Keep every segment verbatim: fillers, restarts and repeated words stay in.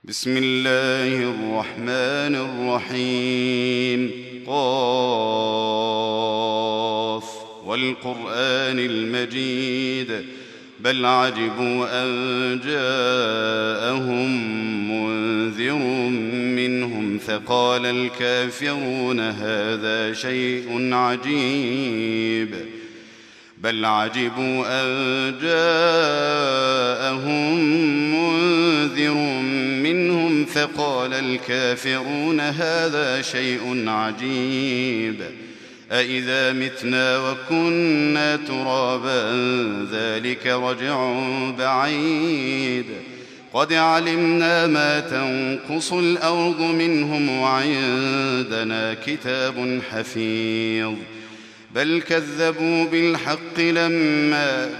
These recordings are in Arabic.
بسم الله الرحمن الرحيم. قاف والقرآن المجيد بل عجبوا أن جاءهم منذر منهم فقال الكافرون هذا شيء عجيب بل عجبوا أن جاءهم منذر منهم فقال الكافرون هذا شيء عجيب أإذا متنا وكنا ترابا ذلك رجع بعيد قد علمنا ما تنقص الأرض منهم وعندنا كتاب حفيظ بل كذبوا بالحق لما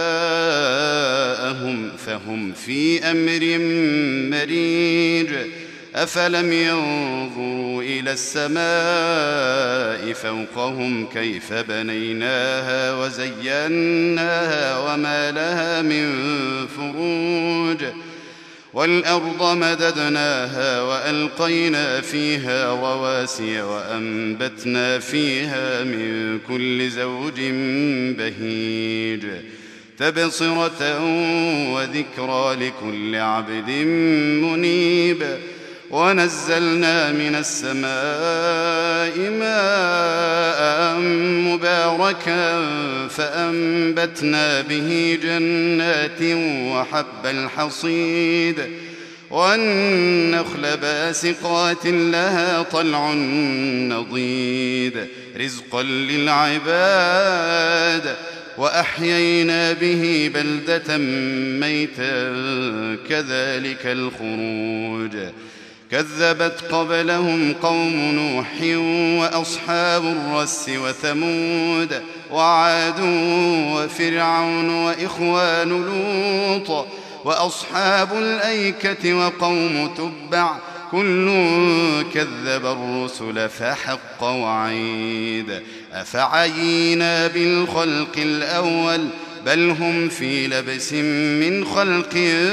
جاءهم فهم في أمر مريج أفلم ينظروا إلى السماء فوقهم كيف بنيناها وزيناها وما لها من فروج والأرض مددناها وألقينا فيها رواسي وأنبتنا فيها من كل زوج بهيج تبصرة وذكرى لكل عبد منيب ونزلنا من السماء ماء مباركا فأنبتنا به جنات وحب الحصيد والنخل باسقات لها طلع نضيد رزقا للعباد وأحيينا به بلدة ميتا كذلك الخروج كذبت قبلهم قوم نوح وأصحاب الرس وثمود وعاد وفرعون وإخوان لوط وأصحاب الأيكة وقوم تبع كل كذب الرسل فحق وعيد أفعينا بالخلق الأول بل هم في لبس من خلق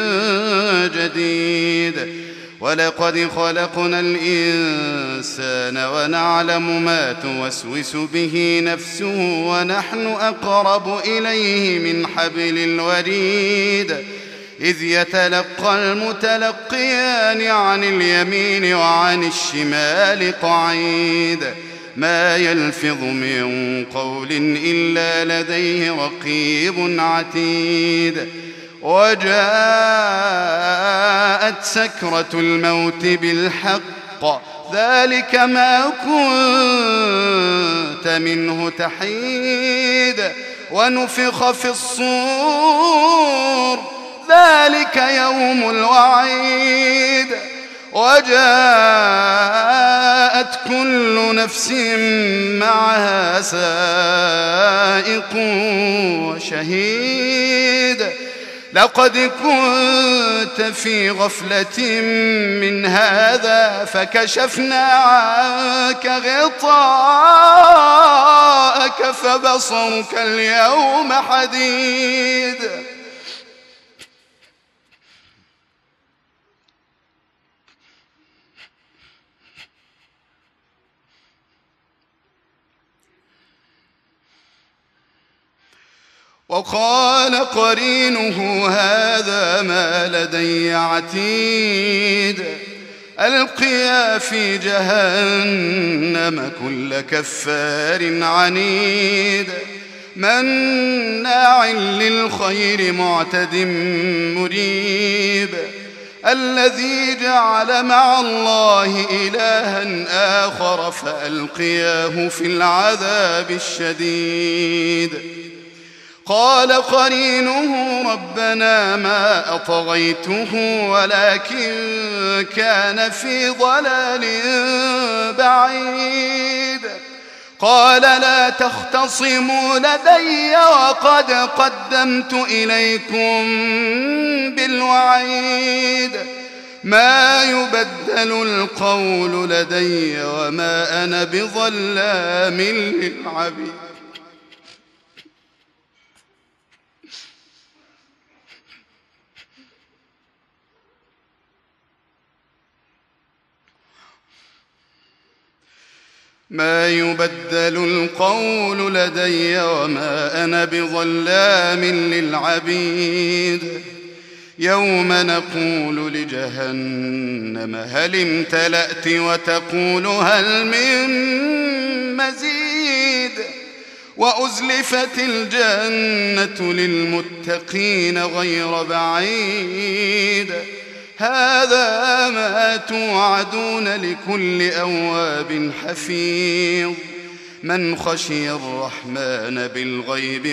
جديد ولقد خلقنا الإنسان ونعلم ما توسوس به نفسه ونحن أقرب إليه من حبل الوريد إذ يتلقى المتلقيان عن اليمين وعن الشمال قعيد ما يلفظ من قول إلا لديه رقيب عتيد وجاءت سكرة الموت بالحق ذلك ما كنت منه تحيد ونفخ في الصور ذلك يوم الوعيد وجاءت كل نفس معها سائق وشهيد لقد كنت في غفلة من هذا فكشفنا عنك غطاءك فبصرك اليوم حديد وقال قرينه هذا ما لدي عتيد ألقيا في جهنم كل كفار عنيد مناع للخير معتد مريب الذي جعل مع الله إلها آخر فألقياه في العذاب الشديد قال قرينه ربنا ما أطغيته ولكن كان في ضلال بعيد قال لا تختصموا لدي وقد قدمت إليكم بالوعيد ما يبدل القول لدي وما أنا بظلام للعبيد ما يبدل القول لدي وما أنا بظلام للعبيد يوم نقول لجهنم هل امتلأت وتقول هل من مزيد وأزلفت الجنة للمتقين غير بعيد هذا ما توعدون لكل أواب حفيظ من خشي الرحمن بالغيب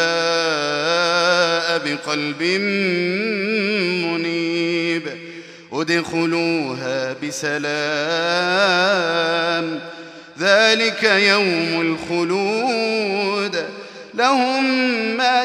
وجاء بقلب منيب ادخلوها بسلام ذلك يوم الخلود لهم ما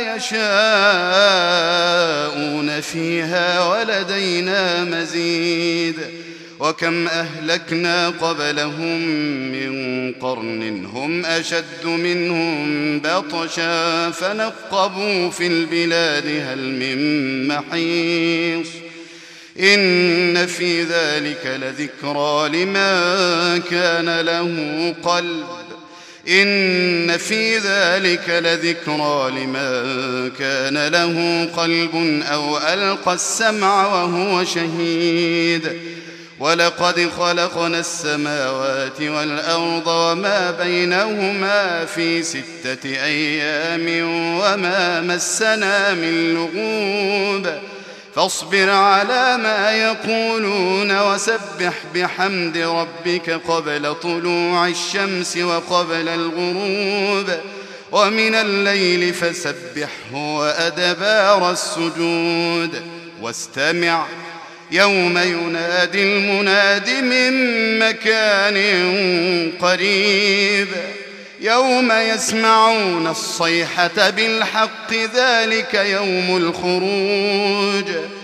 يشاءون فيها ولدينا مزيد وكم أهلكنا قبلهم من قرن هم أشد منهم بطشا فنقبوا في البلاد هل من محيص إن في ذلك لذكرى لمن كان له قلب إن في ذلك لذكرى لمن كان له قلب أو ألقى السمع وهو شهيد ولقد خلقنا السماوات والأرض وما بينهما في ستة أيام وما مسنا من لغوب فاصبر على ما يقولون وسبح بحمد ربك قبل طلوع الشمس وقبل الغروب ومن الليل فسبحه وأدبار السجود واستمع يوم ينادي المناد من مكان قريب يوم يسمعون الصيحة بالحق ذلك يوم الخروج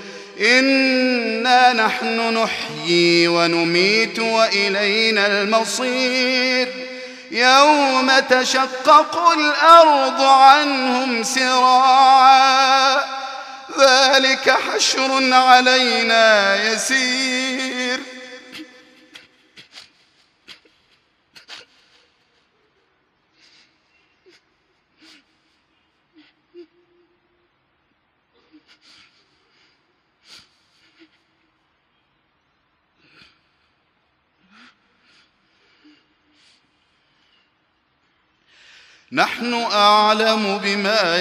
إنا نحن نحيي ونميت وإلينا المصير يوم تشقق الأرض عنهم سراعا ذلك حشر علينا يسير نحن أعلم بما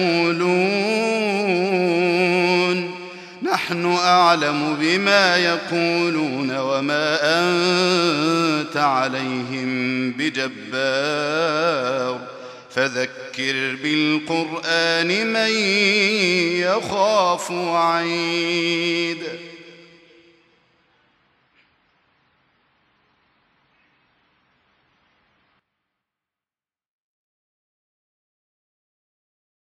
يقولون نحن أعلم بما يقولون وما أنت عليهم بجبار فذكر بالقرآن من يخاف وعيد